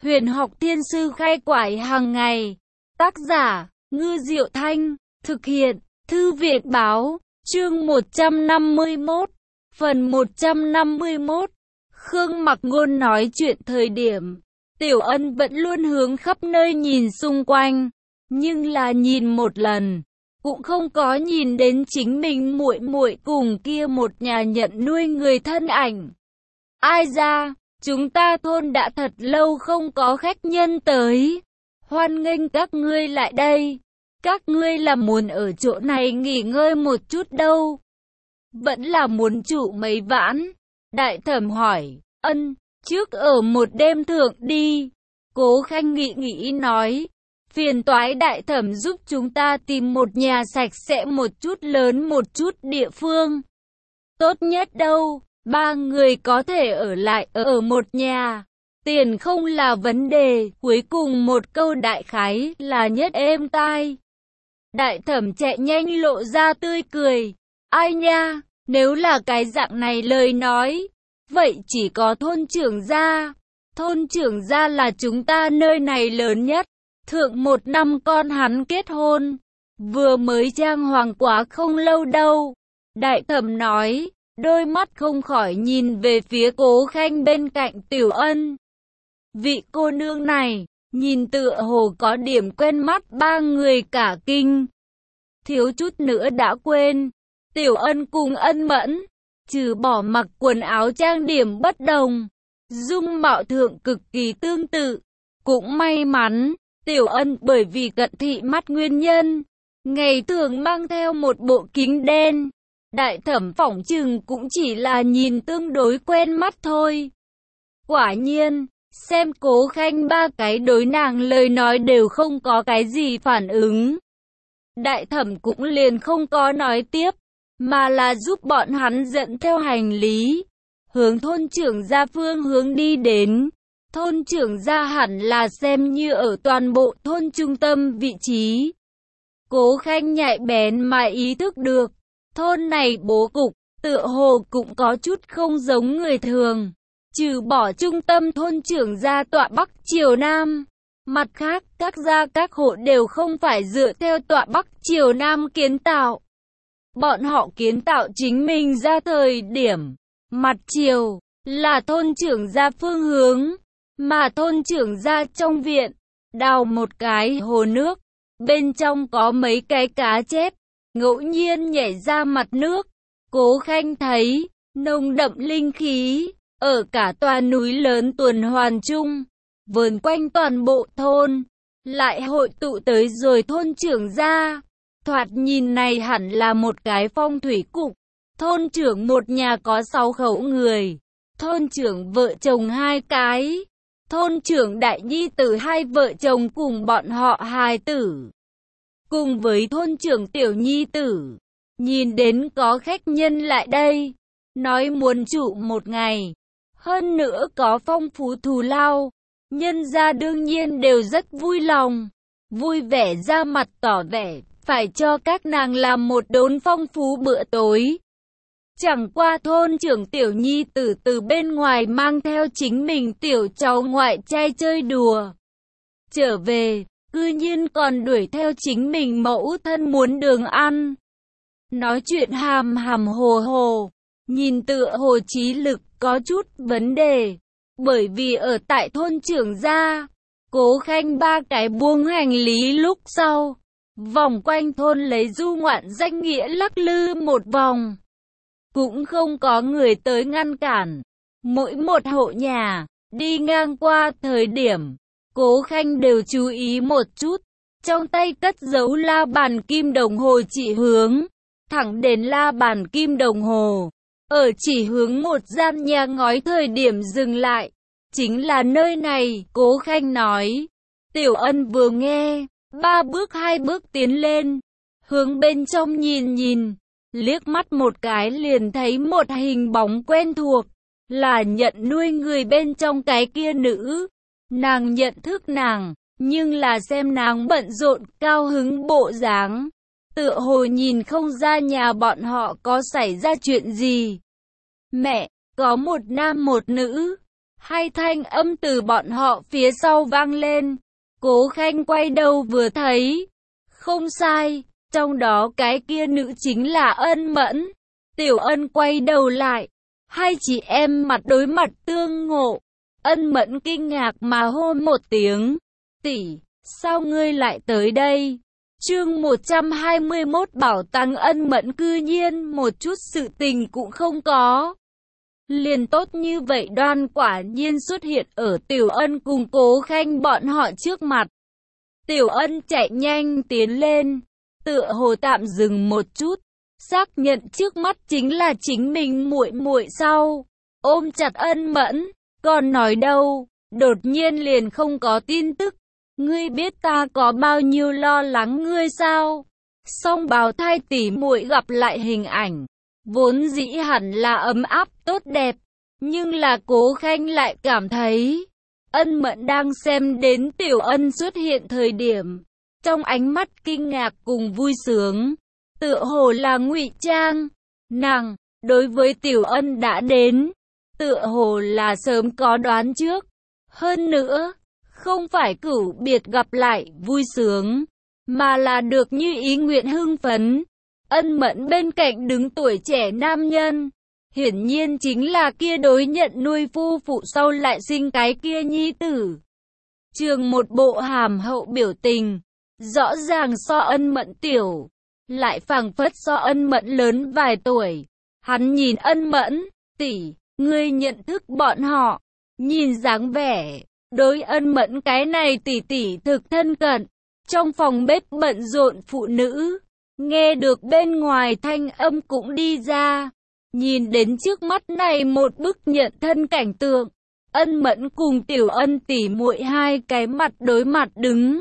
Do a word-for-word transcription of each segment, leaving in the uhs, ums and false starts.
Huyền học thiên sư khai quải hàng ngày. Tác giả, Ngư Diệu Thanh. Thực hiện, Thư viện báo. Chương một trăm năm mươi mốt. Phần một trăm năm mươi mốt. Khương Mặc Ngôn nói chuyện thời điểm, Tiểu Ân vẫn luôn hướng khắp nơi nhìn xung quanh, nhưng là nhìn một lần, cũng không có nhìn đến chính mình muội muội cùng kia một nhà nhận nuôi người thân ảnh. Ai ra, chúng ta thôn đã thật lâu không có khách nhân tới. Hoan nghênh các ngươi lại đây. Các ngươi là muốn ở chỗ này nghỉ ngơi một chút đâu? Vẫn là muốn trụ mấy vãn? Đại Thẩm hỏi. Ân, trước ở một đêm thượng đi. Cố Khanh nghĩ nghĩ nói. Phiền toái Đại Thẩm giúp chúng ta tìm một nhà sạch sẽ một chút, lớn một chút địa phương. Tốt nhất đâu, ba người có thể ở lại ở một nhà. Tiền không là vấn đề. Cuối cùng một câu đại khái là nhất êm tai. Đại Thẩm chạy nhanh lộ ra tươi cười. Ai nha, nếu là cái dạng này lời nói, vậy chỉ có thôn trưởng gia. Thôn trưởng gia là chúng ta nơi này lớn nhất. Thượng một năm con hắn kết hôn, vừa mới trang hoàng quá không lâu đâu. Đại Thẩm nói, đôi mắt không khỏi nhìn về phía Cố Khanh bên cạnh Tiểu Ân. Vị cô nương này, nhìn tựa hồ có điểm quen mắt, ba người cả kinh. Thiếu chút nữa đã quên, Tiểu Ân cùng Ân Mẫn, trừ bỏ mặc quần áo trang điểm bất đồng, dung mạo thượng cực kỳ tương tự. Cũng may mắn, Tiểu Ân bởi vì cận thị mắt nguyên nhân, ngày thường mang theo một bộ kính đen. Đại Thẩm phỏng chừng cũng chỉ là nhìn tương đối quen mắt thôi. Quả nhiên, xem Cố Khanh ba cái đối nàng lời nói đều không có cái gì phản ứng. Đại Thẩm cũng liền không có nói tiếp, mà là giúp bọn hắn dẫn theo hành lý, hướng thôn trưởng gia phương hướng đi đến. Thôn trưởng gia hẳn là xem như ở toàn bộ thôn trung tâm vị trí. Cố Khanh nhạy bén mà ý thức được, thôn này bố cục, tựa hồ cũng có chút không giống người thường. Trừ bỏ trung tâm thôn trưởng gia tọa Bắc Triều Nam, mặt khác các gia các hộ đều không phải dựa theo tọa Bắc Triều Nam kiến tạo. Bọn họ kiến tạo chính mình ra thời điểm, mặt triều là thôn trưởng gia phương hướng, mà thôn trưởng gia trong viện, đào một cái hồ nước, bên trong có mấy cái cá chép, ngẫu nhiên nhảy ra mặt nước. Cố Khanh thấy, nồng đậm linh khí, ở cả tòa núi lớn tuần hoàn chung, vờn quanh toàn bộ thôn, lại hội tụ tới rồi thôn trưởng gia. Thoạt nhìn này hẳn là một cái phong thủy cục. Thôn trưởng một nhà có sáu khẩu người, thôn trưởng vợ chồng hai cái, thôn trưởng đại nhi tử hai vợ chồng cùng bọn họ hài tử, cùng với thôn trưởng tiểu nhi tử. Nhìn đến có khách nhân lại đây, nói muốn trụ một ngày, hơn nữa có phong phú thù lao, nhân gia đương nhiên đều rất vui lòng, vui vẻ ra mặt tỏ vẻ phải cho các nàng làm một đốn phong phú bữa tối. Chẳng qua thôn trưởng tiểu nhi tử từ bên ngoài mang theo chính mình tiểu cháu ngoại trai chơi đùa. Trở về, cư nhiên còn đuổi theo chính mình mẫu thân muốn đường ăn. Nói chuyện hàm hàm hồ hồ, nhìn tựa hồ trí lực có chút vấn đề. Bởi vì ở tại thôn trưởng gia, Cố Khanh ba cái buông hành lý lúc sau, vòng quanh thôn lấy du ngoạn danh nghĩa lắc lư một vòng. Cũng không có người tới ngăn cản. Mỗi một hộ nhà, đi ngang qua thời điểm, Cố Khanh đều chú ý một chút. Trong tay cất giấu la bàn kim đồng hồ chỉ hướng, thẳng đến la bàn kim đồng hồ. Ở chỉ hướng một gian nhà ngói thời điểm dừng lại. Chính là nơi này, Cố Khanh nói. Tiểu Ân vừa nghe, ba bước hai bước tiến lên, hướng bên trong nhìn nhìn, liếc mắt một cái liền thấy một hình bóng quen thuộc, là nhận nuôi người bên trong cái kia nữ. Nàng nhận thức nàng, nhưng là xem nàng bận rộn cao hứng bộ dáng, tựa hồ nhìn không ra nhà bọn họ có xảy ra chuyện gì. Mẹ, có một nam một nữ, Hai thanh âm từ bọn họ phía sau vang lên. Cố Khanh quay đầu vừa thấy. Không sai, trong đó cái kia nữ chính là Ân Mẫn. Tiểu Ân quay đầu lại. Hai chị em mặt đối mặt tương ngộ. Ân Mẫn kinh ngạc mà hô một tiếng. Tỷ, sao ngươi lại tới đây? Chương một trăm hai mươi mốt bảo tàng Ân Mẫn cư nhiên một chút sự tình cũng không có. Liền tốt như vậy Đoan quả nhiên xuất hiện ở Tiểu Ân cùng Cố Khanh bọn họ trước mặt. Tiểu Ân chạy nhanh tiến lên, tựa hồ tạm dừng một chút, xác nhận trước mắt chính là chính mình muội muội sau, ôm chặt Ân Mẫn, còn nói đâu, đột nhiên liền không có tin tức. Ngươi biết ta có bao nhiêu lo lắng ngươi sao? Song bào thai tỷ muội gặp lại hình ảnh, vốn dĩ hẳn là ấm áp tốt đẹp, nhưng là Cố Khanh lại cảm thấy Ân Mẫn đang xem đến Tiểu Ân xuất hiện thời điểm, trong ánh mắt kinh ngạc cùng vui sướng, tựa hồ là ngụy trang. Nàng đối với Tiểu Ân đã đến, tựa hồ là sớm có đoán trước. Hơn nữa, không phải cửu biệt gặp lại vui sướng, mà là được như ý nguyện hưng phấn. Ân Mẫn bên cạnh đứng tuổi trẻ nam nhân, hiển nhiên chính là kia đối nhận nuôi phu phụ sau lại sinh cái kia nhi tử. Trường một bộ hàm hậu biểu tình, rõ ràng so Ân Mẫn tiểu, lại phảng phất so Ân Mẫn lớn vài tuổi. Hắn nhìn Ân Mẫn, tỷ, ngươi nhận thức bọn họ, nhìn dáng vẻ, đối Ân Mẫn cái này tỷ tỷ thực thân cận. Trong phòng bếp bận rộn phụ nữ, nghe được bên ngoài thanh âm cũng đi ra. Nhìn đến trước mắt này một bức nhận thân cảnh tượng, Ân Mẫn cùng Tiểu Ân tỷ muội hai cái mặt đối mặt đứng.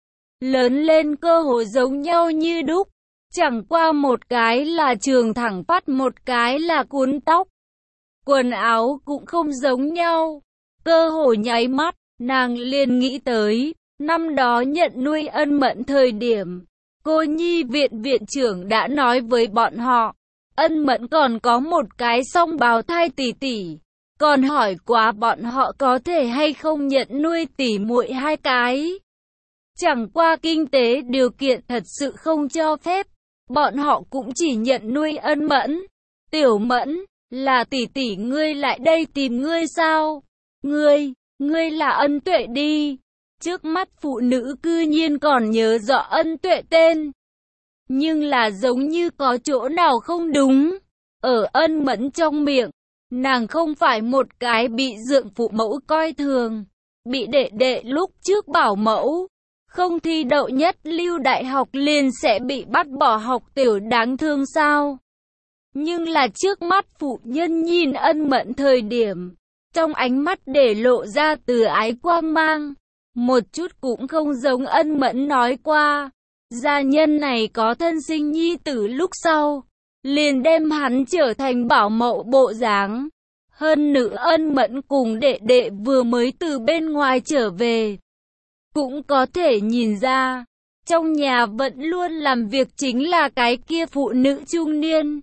Lớn lên cơ hồ giống nhau như đúc, chẳng qua một cái là trường thẳng phát, một cái là cuốn tóc. Quần áo cũng không giống nhau, cơ hồ nháy mắt, nàng liền nghĩ tới, năm đó nhận nuôi Ân Mẫn thời điểm, cô nhi viện viện trưởng đã nói với bọn họ, Ân Mẫn còn có một cái song bào thai tỷ tỷ, còn hỏi quá bọn họ có thể hay không nhận nuôi tỷ muội hai cái. Chẳng qua kinh tế điều kiện thật sự không cho phép, bọn họ cũng chỉ nhận nuôi Ân Mẫn. Tiểu Mẫn, là tỷ tỷ ngươi lại đây tìm ngươi sao? Ngươi, ngươi là Ân Tuệ đi. Trước mắt phụ nữ cư nhiên còn nhớ rõ Ân Tuệ tên. Nhưng là giống như có chỗ nào không đúng. Ở Ân Mẫn trong miệng, nàng không phải một cái bị dượng phụ mẫu coi thường, bị đệ đệ lúc trước bảo mẫu, không thi đậu nhất lưu đại học liền sẽ bị bắt bỏ học tiểu đáng thương sao. Nhưng là trước mắt phụ nhân nhìn Ân Mẫn thời điểm, trong ánh mắt để lộ ra từ ái quang mang, một chút cũng không giống Ân Mẫn nói qua. Gia nhân này có thân sinh nhi tử lúc sau, liền đem hắn trở thành bảo mẫu bộ dáng. Hơn nữa Ân Mẫn cùng đệ đệ vừa mới từ bên ngoài trở về, cũng có thể nhìn ra, trong nhà vẫn luôn làm việc chính là cái kia phụ nữ trung niên.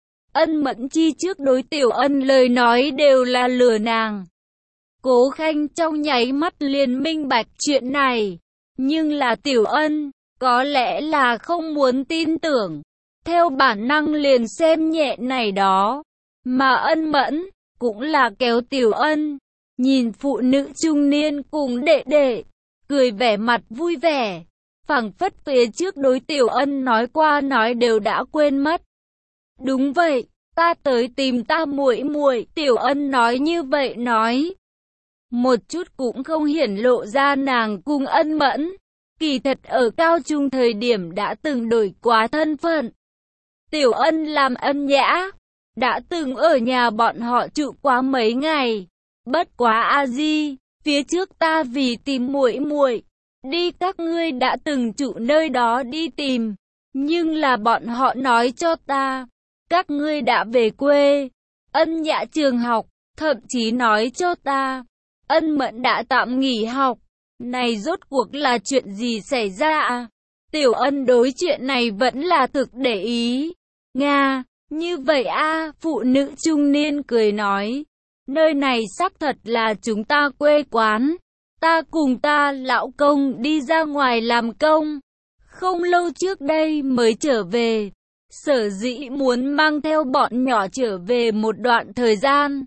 Ân Mẫn chi trước đối Tiểu Ân lời nói đều là lừa nàng. Cố Khanh trong nháy mắt liền minh bạch chuyện này, nhưng là Tiểu Ân có lẽ là không muốn tin tưởng, theo bản năng liền xem nhẹ này đó. Mà Ân Mẫn cũng là kéo Tiểu Ân, nhìn phụ nữ trung niên cùng đệ đệ, cười vẻ mặt vui vẻ, phảng phất phía trước đối Tiểu Ân nói qua nói đều đã quên mất. Đúng vậy, ta tới tìm ta muội muội, Tiểu Ân nói như vậy nói. Một chút cũng không hiển lộ ra nàng cùng Ân Mẫn, kỳ thật ở cao trung thời điểm đã từng đổi quá thân phận. Tiểu Ân làm Ân Nhã, đã từng ở nhà bọn họ trụ quá mấy ngày. Bất quá a di, phía trước ta vì tìm muội muội, đi các ngươi đã từng trụ nơi đó đi tìm, nhưng là bọn họ nói cho ta, các ngươi đã về quê. Ân Nhã trường học, thậm chí nói cho ta, Ân Mẫn đã tạm nghỉ học. Này rốt cuộc là chuyện gì xảy ra à? Tiểu Ân đối chuyện này vẫn là thực để ý. Nga, như vậy a, phụ nữ trung niên cười nói. Nơi này xác thật là chúng ta quê quán. Ta cùng ta lão công đi ra ngoài làm công. Không lâu trước đây mới trở về. Sở dĩ muốn mang theo bọn nhỏ trở về một đoạn thời gian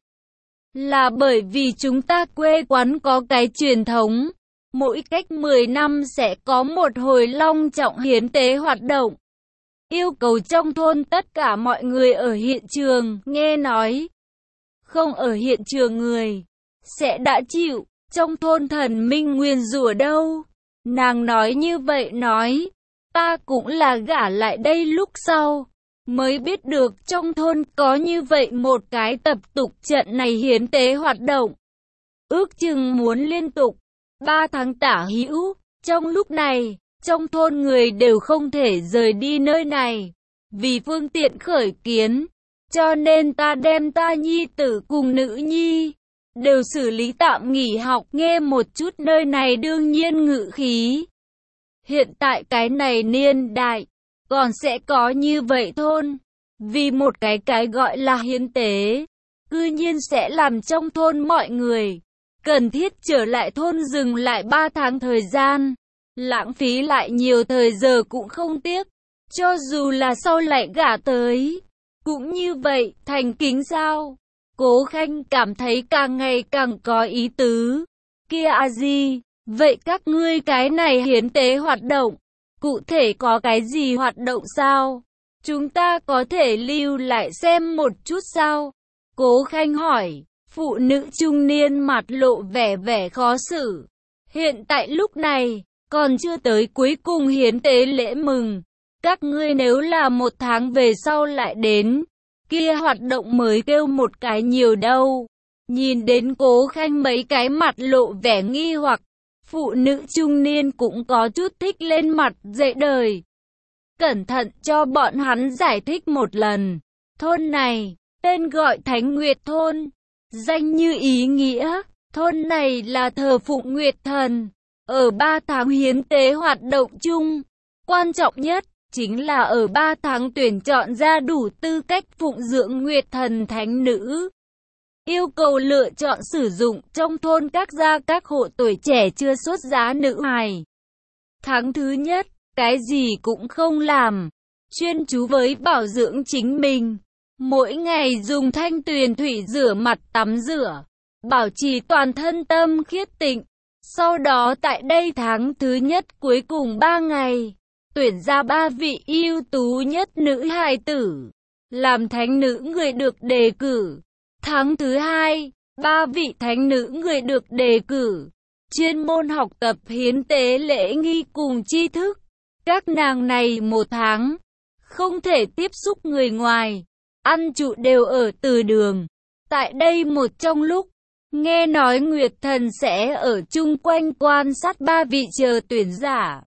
là bởi vì chúng ta quê quán có cái truyền thống. Mỗi cách mười năm sẽ có một hồi long trọng hiến tế hoạt động. Yêu cầu trong thôn tất cả mọi người ở hiện trường, nghe nói không ở hiện trường người sẽ đã chịu trong thôn thần minh nguyền rủa đâu. Nàng nói như vậy nói, ta cũng là gả lại đây lúc sau mới biết được trong thôn có như vậy một cái tập tục trận này hiến tế hoạt động. Ước chừng muốn liên tục ba tháng tả hữu. Trong lúc này, trong thôn người đều không thể rời đi nơi này vì phương tiện khởi kiến, cho nên ta đem ta nhi tử cùng nữ nhi đều xử lý tạm nghỉ học. Nghe một chút nơi này đương nhiên ngự khí. Hiện tại cái này niên đại còn sẽ có như vậy thôn, vì một cái cái gọi là hiến tế, cư nhiên sẽ làm trong thôn mọi người cần thiết trở lại thôn dừng lại ba tháng thời gian, lãng phí lại nhiều thời giờ cũng không tiếc, cho dù là sau lại gả tới, cũng như vậy, thành kính sao? Cố Khanh cảm thấy càng ngày càng có ý tứ. Kia a di, vậy các ngươi cái này hiến tế hoạt động, cụ thể có cái gì hoạt động sao? Chúng ta có thể lưu lại xem một chút sao? Cố Khanh hỏi. Phụ nữ trung niên mặt lộ vẻ vẻ khó xử. Hiện tại lúc này, còn chưa tới cuối cùng hiến tế lễ mừng. Các ngươi nếu là một tháng về sau lại đến, kia hoạt động mới kêu một cái nhiều đâu. Nhìn đến Cố Khanh mấy cái mặt lộ vẻ nghi hoặc, phụ nữ trung niên cũng có chút thích lên mặt dậy đời. Cẩn thận cho bọn hắn giải thích một lần. Thôn này, tên gọi Thánh Nguyệt Thôn. Danh như ý nghĩa, thôn này là thờ phụng Nguyệt Thần. Ở ba tháng hiến tế hoạt động chung, quan trọng nhất chính là ở ba tháng tuyển chọn ra đủ tư cách phụng dưỡng Nguyệt Thần thánh nữ. Yêu cầu lựa chọn sử dụng trong thôn các gia các hộ tuổi trẻ chưa xuất giá nữ hài. Tháng thứ nhất, cái gì cũng không làm, chuyên chú với bảo dưỡng chính mình. Mỗi ngày dùng thanh tuyền thủy rửa mặt tắm rửa, bảo trì toàn thân tâm khiết tịnh. Sau đó tại đây tháng thứ nhất cuối cùng ba ngày, tuyển ra ba vị ưu tú nhất nữ hài tử, làm thánh nữ người được đề cử. Tháng thứ hai, ba vị thánh nữ người được đề cử, chuyên môn học tập hiến tế lễ nghi cùng tri thức. Các nàng này một tháng, không thể tiếp xúc người ngoài. Ăn trụ đều ở từ đường. Tại đây một trong lúc, nghe nói Nguyệt Thần sẽ ở chung quanh quan sát ba vị chờ tuyển giả.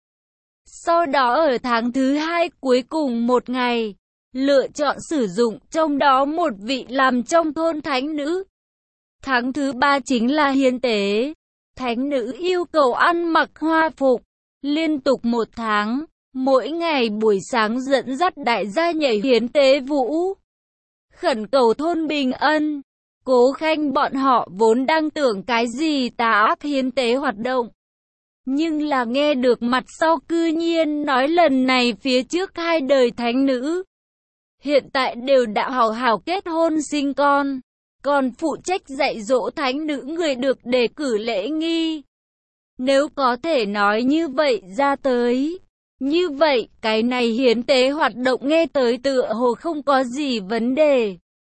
Sau đó ở tháng thứ hai cuối cùng một ngày, lựa chọn sử dụng trong đó một vị làm trong thôn thánh nữ. Tháng thứ ba chính là hiến tế. Thánh nữ yêu cầu ăn mặc hoa phục, liên tục một tháng, mỗi ngày buổi sáng dẫn dắt đại gia nhảy hiến tế vũ. Khẩn cầu thôn bình ân. Cố Khanh bọn họ vốn đang tưởng cái gì tà ác hiến tế hoạt động, nhưng là nghe được mặt sau cư nhiên nói lần này phía trước hai đời thánh nữ hiện tại đều đã hào hào kết hôn sinh con, còn phụ trách dạy dỗ thánh nữ người được đề cử lễ nghi. Nếu có thể nói như vậy ra tới, như vậy cái này hiến tế hoạt động nghe tới tựa hồ không có gì vấn đề.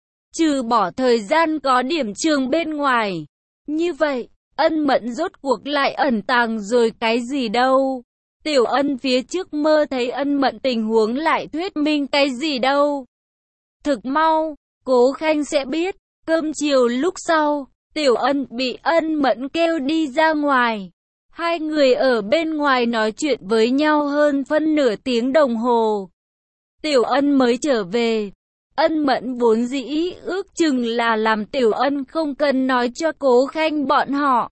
Trừ bỏ thời gian có điểm trường bên ngoài. Như vậy, Ân Mẫn rốt cuộc lại ẩn tàng rồi cái gì đâu. Tiểu Ân phía trước mơ thấy Ân Mẫn tình huống lại thuyết minh cái gì đâu. Thực mau, Cố Khanh sẽ biết, cơm chiều lúc sau, Tiểu Ân bị Ân Mẫn kêu đi ra ngoài. Hai người ở bên ngoài nói chuyện với nhau hơn phân nửa tiếng đồng hồ. Tiểu Ân mới trở về. Ân Mẫn vốn dĩ ước chừng là làm Tiểu Ân không cần nói cho Cố Khanh bọn họ.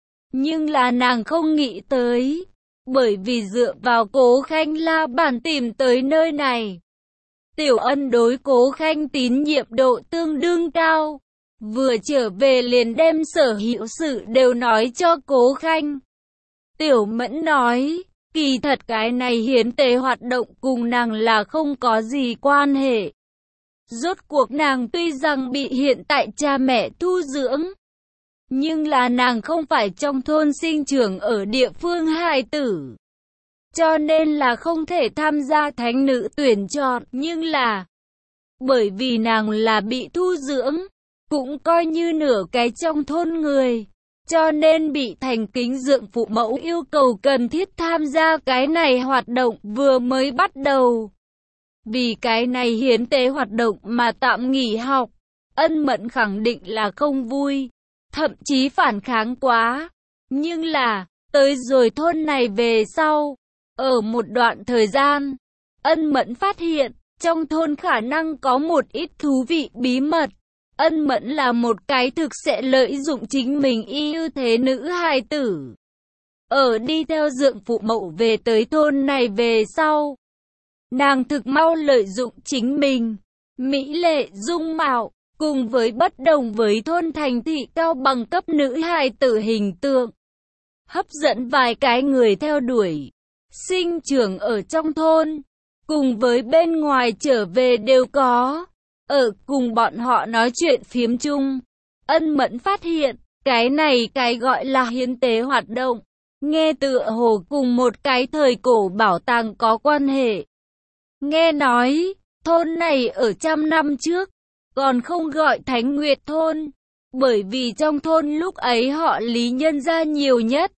Nhưng là nàng không nghĩ tới, bởi vì dựa vào Cố Khanh la bàn tìm tới nơi này. Tiểu Ân đối Cố Khanh tín nhiệm độ tương đương cao, vừa trở về liền đem sở hữu sự đều nói cho Cố Khanh. Tiểu Mẫn nói, kỳ thật cái này hiến tế hoạt động cùng nàng là không có gì quan hệ. Rốt cuộc nàng tuy rằng bị hiện tại cha mẹ thu dưỡng, nhưng là nàng không phải trong thôn sinh trưởng ở địa phương hài tử. Cho nên là không thể tham gia thánh nữ tuyển chọn, nhưng là bởi vì nàng là bị thu dưỡng, cũng coi như nửa cái trong thôn người, cho nên bị thành kính dượng phụ mẫu yêu cầu cần thiết tham gia cái này hoạt động vừa mới bắt đầu. Vì cái này hiến tế hoạt động mà tạm nghỉ học, Ân Mẫn khẳng định là không vui, thậm chí phản kháng quá. Nhưng là, tới rồi thôn này về sau, ở một đoạn thời gian, Ân Mẫn phát hiện, trong thôn khả năng có một ít thú vị bí mật. Ân Mẫn là một cái thực sẽ lợi dụng chính mình ưu thế nữ hài tử. Ở đi theo dượng phụ mẫu về tới thôn này về sau, nàng thực mau lợi dụng chính mình, mỹ lệ dung mạo, cùng với bất đồng với thôn thành thị cao bằng cấp nữ hài tử hình tượng, hấp dẫn vài cái người theo đuổi. Sinh trưởng ở trong thôn, cùng với bên ngoài trở về đều có. Ở cùng bọn họ nói chuyện phiếm chung, Ân Mẫn phát hiện, cái này cái gọi là hiến tế hoạt động, nghe tựa hồ cùng một cái thời cổ bảo tàng có quan hệ. Nghe nói, thôn này ở trăm năm trước, còn không gọi Thánh Nguyệt thôn, bởi vì trong thôn lúc ấy họ Lý nhân gia nhiều nhất.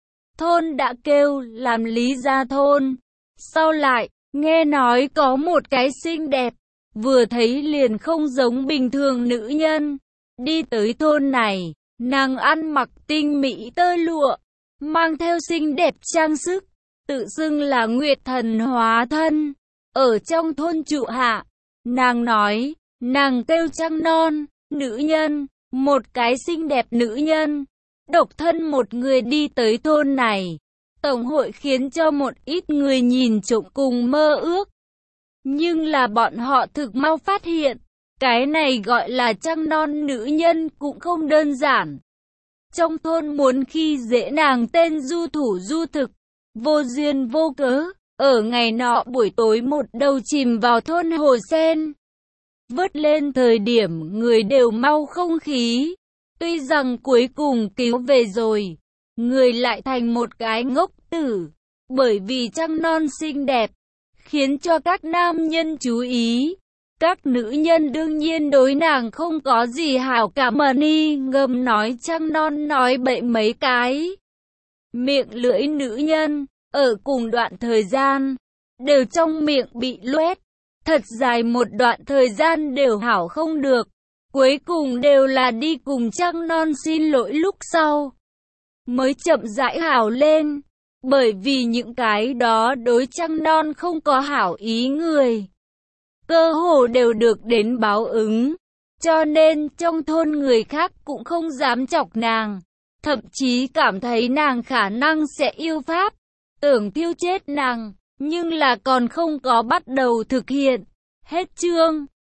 Thôn đã kêu làm Lý gia thôn. Sau lại, nghe nói có một cái xinh đẹp, vừa thấy liền không giống bình thường nữ nhân. Đi tới thôn này, nàng ăn mặc tinh mỹ tơ lụa, mang theo xinh đẹp trang sức, tự xưng là Nguyệt thần hóa thân. Ở trong thôn trụ hạ, nàng nói, nàng kêu Trăng Non, nữ nhân, một cái xinh đẹp nữ nhân. Độc thân một người đi tới thôn này, tổng hội khiến cho một ít người nhìn trộm cùng mơ ước. Nhưng là bọn họ thực mau phát hiện, cái này gọi là Trăng Non nữ nhân cũng không đơn giản. Trong thôn muốn khi dễ nàng tên du thủ du thực, vô duyên vô cớ, ở ngày nọ buổi tối một đầu chìm vào thôn Hồ Sen. Vớt lên thời điểm người đều mau không khí. Tuy rằng cuối cùng cứu về rồi, người lại thành một cái ngốc tử, bởi vì Trăng Non xinh đẹp, khiến cho các nam nhân chú ý. Các nữ nhân đương nhiên đối nàng không có gì hảo cảm, mà ni ngầm nói Trăng Non nói bậy mấy cái. Miệng lưỡi nữ nhân, ở cùng đoạn thời gian, đều trong miệng bị loét, thật dài một đoạn thời gian đều hảo không được. Cuối cùng đều là đi cùng Trăng Non xin lỗi lúc sau, mới chậm rãi hảo lên, bởi vì những cái đó đối Trăng Non không có hảo ý người, cơ hồ đều được đến báo ứng, cho nên trong thôn người khác cũng không dám chọc nàng, thậm chí cảm thấy nàng khả năng sẽ yêu pháp, tưởng thiêu chết nàng, nhưng là còn không có bắt đầu thực hiện. Hết chương.